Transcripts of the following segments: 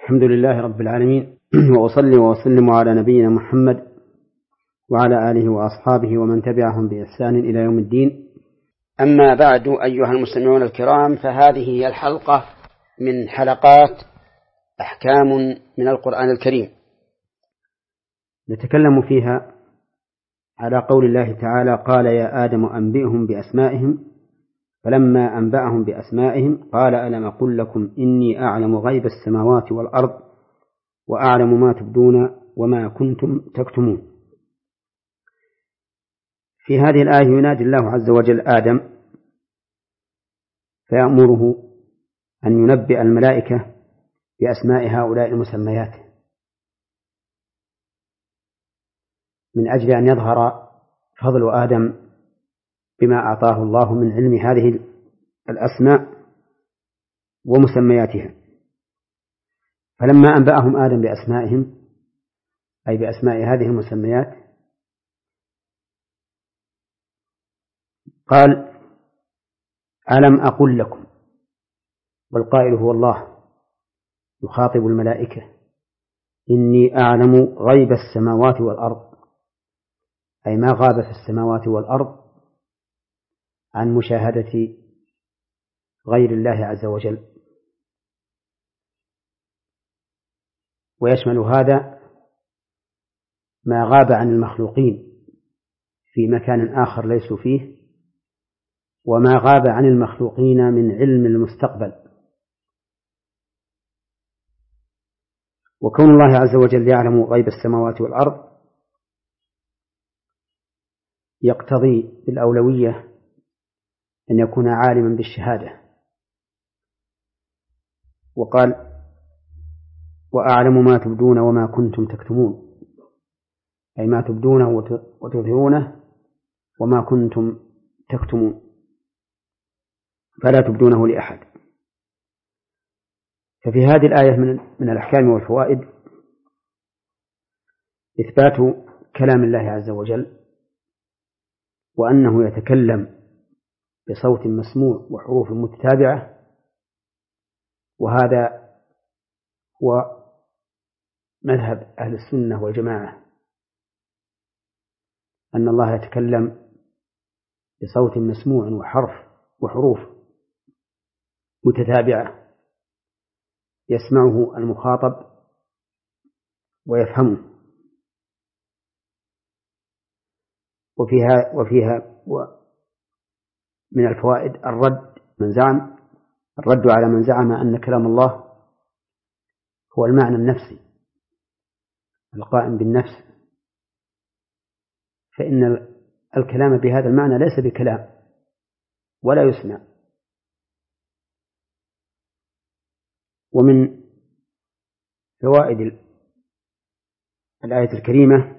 الحمد لله رب العالمين، وأصلي وأسلم على نبينا محمد وعلى آله وأصحابه ومن تبعهم بإحسان إلى يوم الدين. أما بعد، أيها المستمعون الكرام، فهذه هي الحلقة من حلقات أحكام من القرآن الكريم، نتكلم فيها على قول الله تعالى: قال يا آدم أنبئهم بأسمائهم، فلما أنبأهم بأسمائهم قال ألم أقل لكم إني أعلم غيب السماوات والأرض وأعلم ما تبدون وما كنتم تكتمون. في هذه الآية ينادي الله عز وجل آدم فيأمره أن ينبئ الملائكة بأسماء هؤلاء المسميات، من أجل أن يظهر فضل آدم بما أعطاه الله من علم هذه الأسماء ومسمياتها. فلما أنبأهم آدم بأسمائهم، أي بأسماء هذه المسميات، قال: ألم أقل لكم، والقائل هو الله يخاطب الملائكة: إني أعلم غيب السماوات والأرض، أي ما غاب في السماوات والأرض عن مشاهدة غير الله عز وجل. ويشمل هذا ما غاب عن المخلوقين في مكان آخر ليسوا فيه، وما غاب عن المخلوقين من علم المستقبل. وكون الله عز وجل يعلم غيب السماوات والأرض يقتضي بالأولوية أن يكون عالما بالشهادة. وقال: وأعلم ما تبدون وما كنتم تكتمون، أي ما تبدونه وتظهرونه وما كنتم تكتمون، فلا تبدونه لأحد. ففي هذه الآية من الأحكام والفوائد إثبات كلام الله عز وجل، وأنه يتكلم بصوت مسموع وحروف متتابعة، وهذا هو مذهب أهل السنة والجماعة، أن الله يتكلم بصوت مسموع وحروف متتابعة يسمعه المخاطب ويفهمه. وفيها من الفوائد الرد على من زعم أن كلام الله هو المعنى النفسي القائم بالنفس، فإن الكلام بهذا المعنى ليس بكلام ولا يسمع. ومن فوائد الآية الكريمة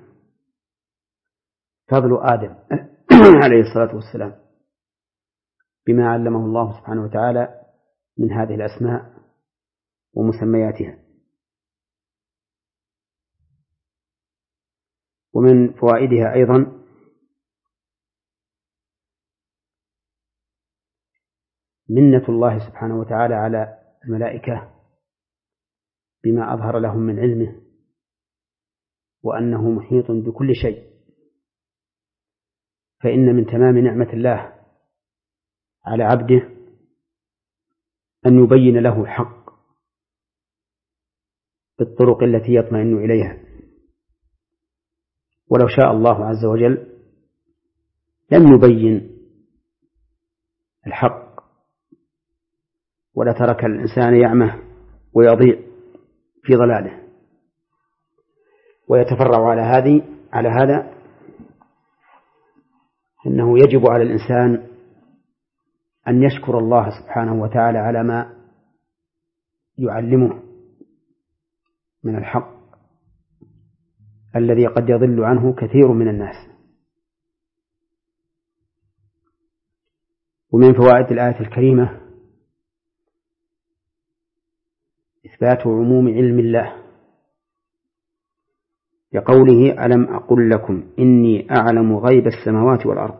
فضل آدم عليه الصلاة والسلام بما علمه الله سبحانه وتعالى من هذه الأسماء ومسمياتها. ومن فوائدها أيضا منة الله سبحانه وتعالى على الملائكة بما أظهر لهم من علمه، وأنه محيط بكل شيء. فإن من تمام نعمة الله على عبده أن يبين له الحق بالطرق التي يطمئن إليها. ولو شاء الله عز وجل لم يبين الحق، ولترك الإنسان يعمه ويضيع في ضلاله. ويتفرع على هذا أنه يجب على الإنسان أن يشكر الله سبحانه وتعالى على ما يعلمه من الحق الذي قد يضل عنه كثير من الناس. ومن فوائد الآية الكريمة إثبات عموم علم الله بقوله: ألم أقل لكم إني أعلم غيب السماوات والأرض.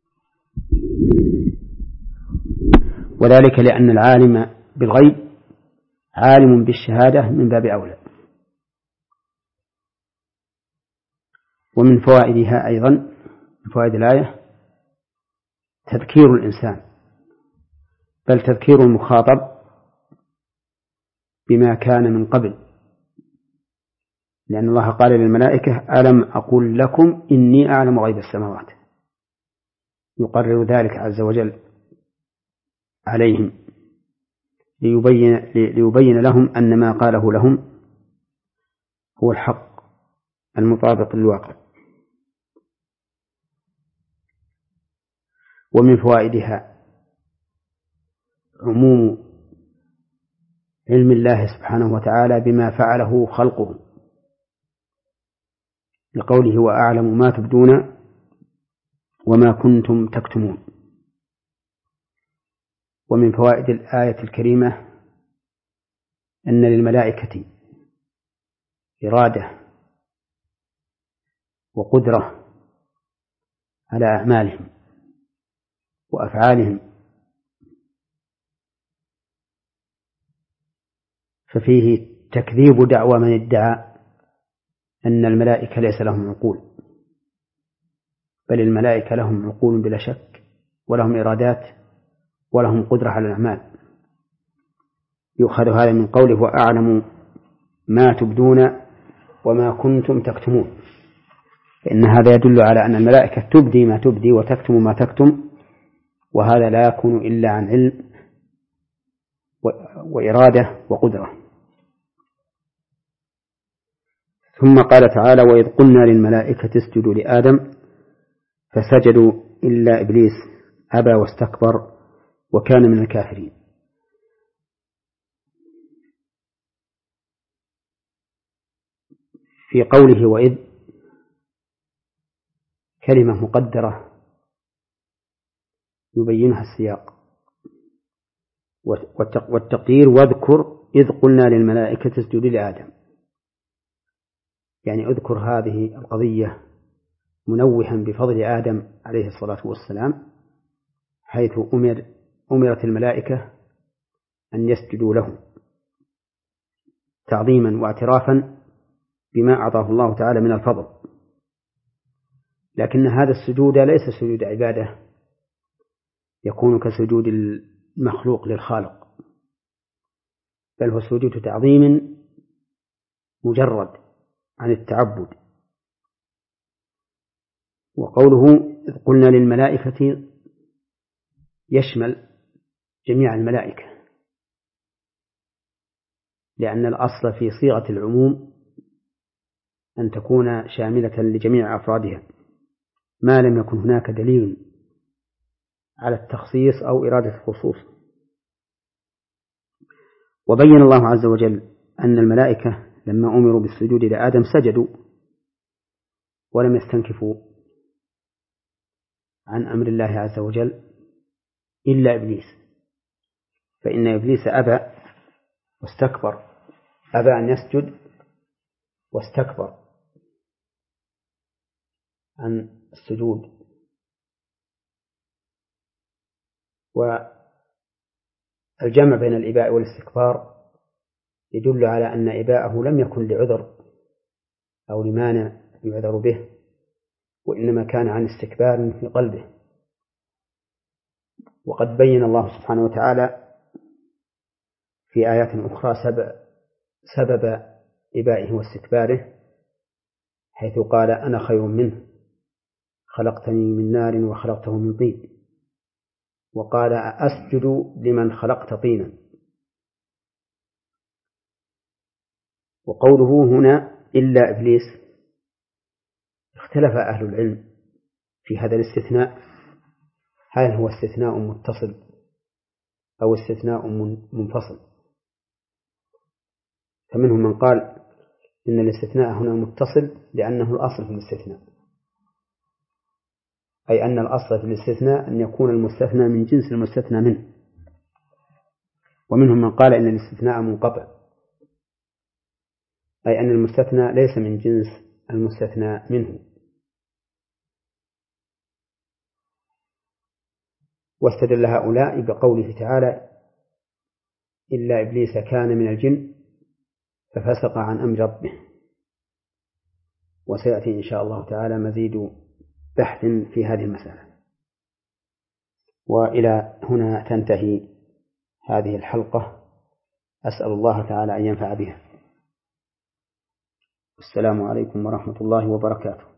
وذلك لأن العالم بالغيب عالم بالشهادة من باب أولى. ومن فوائدها أيضا، من فوائد الآية تذكير الإنسان، بل تذكير المخاطب بما كان من قبل، لأن الله قال للملائكة ألم أقل لكم إني أعلم غيب السماوات، يقرر ذلك عز وجل عليهم ليبين لهم أن ما قاله لهم هو الحق المطابق للواقع. ومن فوائدها عموم علم الله سبحانه وتعالى بما فعله خلقه، لقوله وأعلم ما تبدون وما كنتم تكتمون. ومن فوائد الآية الكريمة أن للملائكة إرادة وقدرة على أعمالهم وأفعالهم، ففيه تكذيب دعوى من ادعى أن الملائكة ليس لهم عقول، بل الملائكة لهم عقول بلا شك، ولهم إرادات، ولهم قدرة على الأعمال. يؤخذ هذا من قوله وأعلم ما تبدون وما كنتم تكتمون، فإن هذا يدل على أن الملائكة تبدي ما تبدي وتكتم ما تكتم، وهذا لا يكون إلا عن علم وإرادة وقدرة. ثم قال تعالى وإذ قلنا للملائكة اسجدوا لآدم فسجدوا إلا إبليس أبى واستكبر وكان من الكافرين. في قوله وإذ كلمة مقدرة يبينها السياق، والتقدير واذكر إذ قلنا للملائكة اسجدوا لآدم، يعني اذكر هذه القضية منوها بفضل آدم عليه الصلاة والسلام، حيث أمرت الملائكة أن يسجدوا له تعظيما واعترافا بما أعطاه الله تعالى من الفضل. لكن هذا السجود ليس سجود عبادة يكون كسجود المخلوق للخالق، بل هو سجود تعظيم مجرد عن التعبد. وقوله إذ قلنا للملائكة يشمل جميع الملائكة، لأن الأصل في صيغة العموم أن تكون شاملة لجميع أفرادها ما لم يكن هناك دليل على التخصيص أو إرادة الخصوص. وبين الله عز وجل أن الملائكة لما أمروا بالسجود لآدم سجدوا ولم يستنكفوا عن أمر الله عز وجل إلا إبليس، فإن إبليس أبى واستكبر، أبى أن يسجد واستكبر عن السجود. والجمع بين الإباء والاستكبار يدل على أن إباءه لم يكن لعذر أو لمانع يعذر به، وإنما كان عن استكبار في قلبه. وقد بين الله سبحانه وتعالى في آيات أخرى سبب إبائه واستكباره، حيث قال أنا خير منه خلقتني من نار وخلقته من طين، وقال أسجد لمن خلقت طينا. وقوله هنا إلا إبليس اختلف أهل العلم في هذا الاستثناء، هل هو استثناء متصل أو استثناء منفصل؟ فمنهم من قال إن الاستثناء هنا متصل لأنه الأصل في الاستثناء، أي أن الأصل في الاستثناء أن يكون المستثنى من جنس المستثنى منه. ومنهم من قال إن الاستثناء منقطع، أي أن المستثنى ليس من جنس المستثنى منه. واستدل هؤلاء بقوله تعالى إلا إبليس كان من الجن ففسق عن أمر ربه. وسيأتي إن شاء الله تعالى مزيد بحث في هذه المسألة. وإلى هنا تنتهي هذه الحلقة، أسأل الله تعالى أن ينفع بها. السلام عليكم ورحمة الله وبركاته.